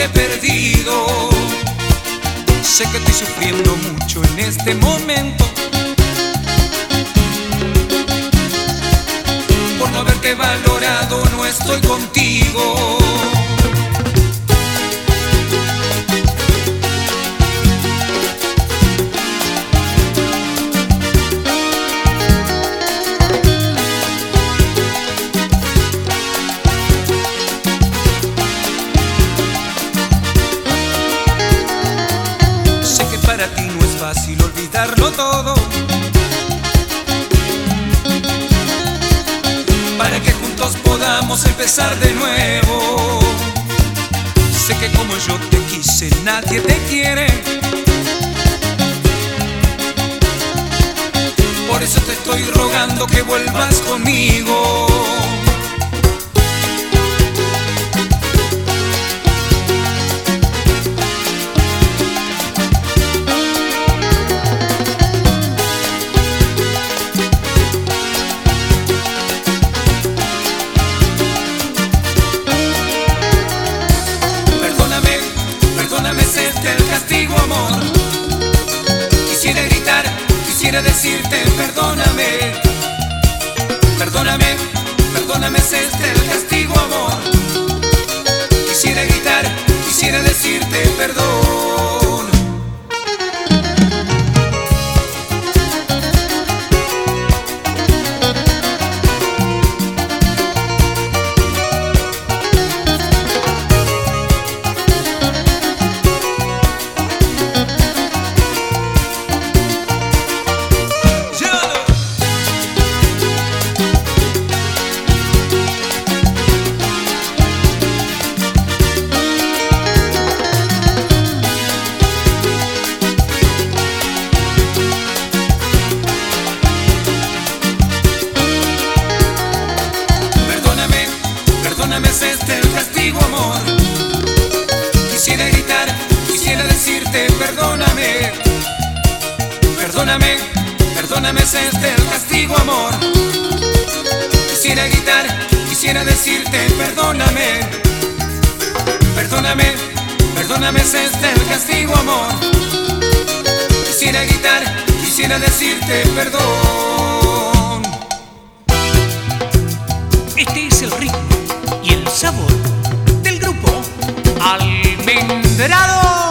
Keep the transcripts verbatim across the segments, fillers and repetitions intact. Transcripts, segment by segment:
he perdido. Sé que estoy sufriendo mucho en este momento por no haberte valorado, no estoy contigo. Para ti no es fácil olvidarlo todo, para que juntos podamos empezar de nuevo. Sé que como yo te quise nadie te quiere, por eso te estoy rogando que vuelvas conmigo. Quisiera decirte perdóname, perdóname, perdóname, es este el castigo, amor. Quisiera gritar, quisiera decirte perdón. Perdóname, es este el castigo, amor. Quisiera gritar, quisiera decirte perdóname, perdóname, perdóname, es este el castigo, amor. Quisiera gritar, quisiera decirte perdóname, perdóname, perdóname, es este el castigo, amor. Quisiera gritar, quisiera decirte perdón. Este es el ritmo y el sabor del grupo Almendrado.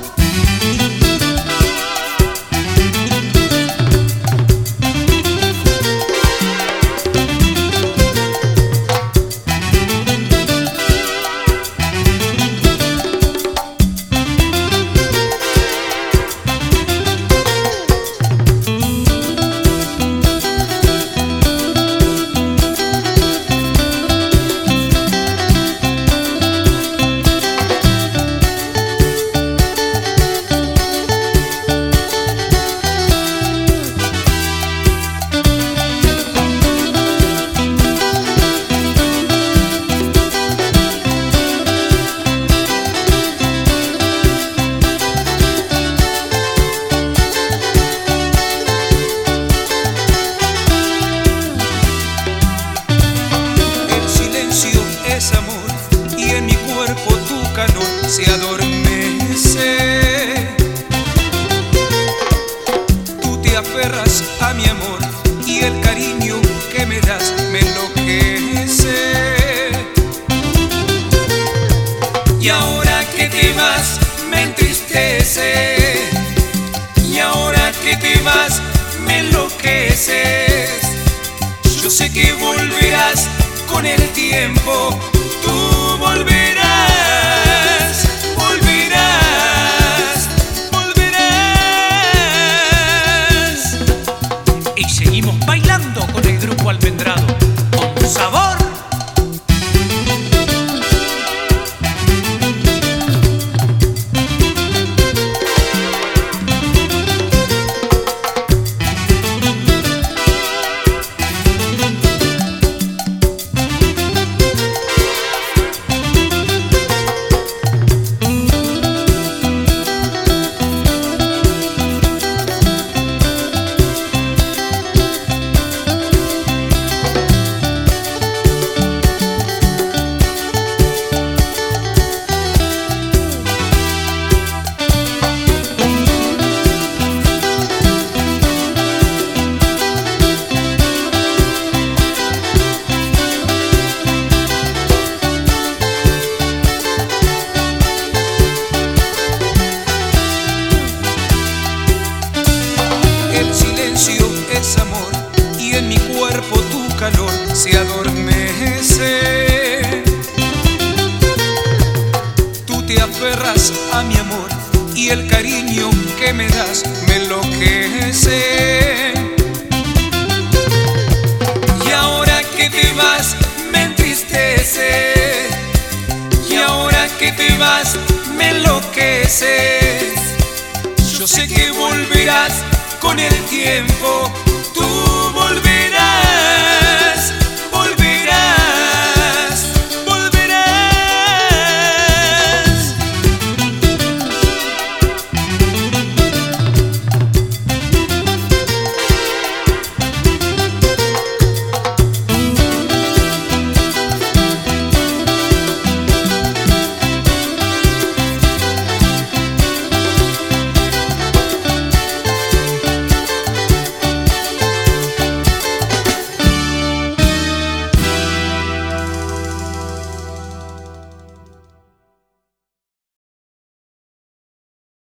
Se adormece, tú te aferras a mi amor y el cariño que me das me enloquece. Y ahora que te vas me entristece, y ahora que te vas me enloqueces. Yo sé que volverás con el tiempo, tú volverás. Bailando con el grupo Almendrado, con sabor. aferras a mi amor y el cariño que me das me enloquece. Y ahora que te vas me entristece, y ahora que te vas me enloqueces. Yo sé que volverás con el tiempo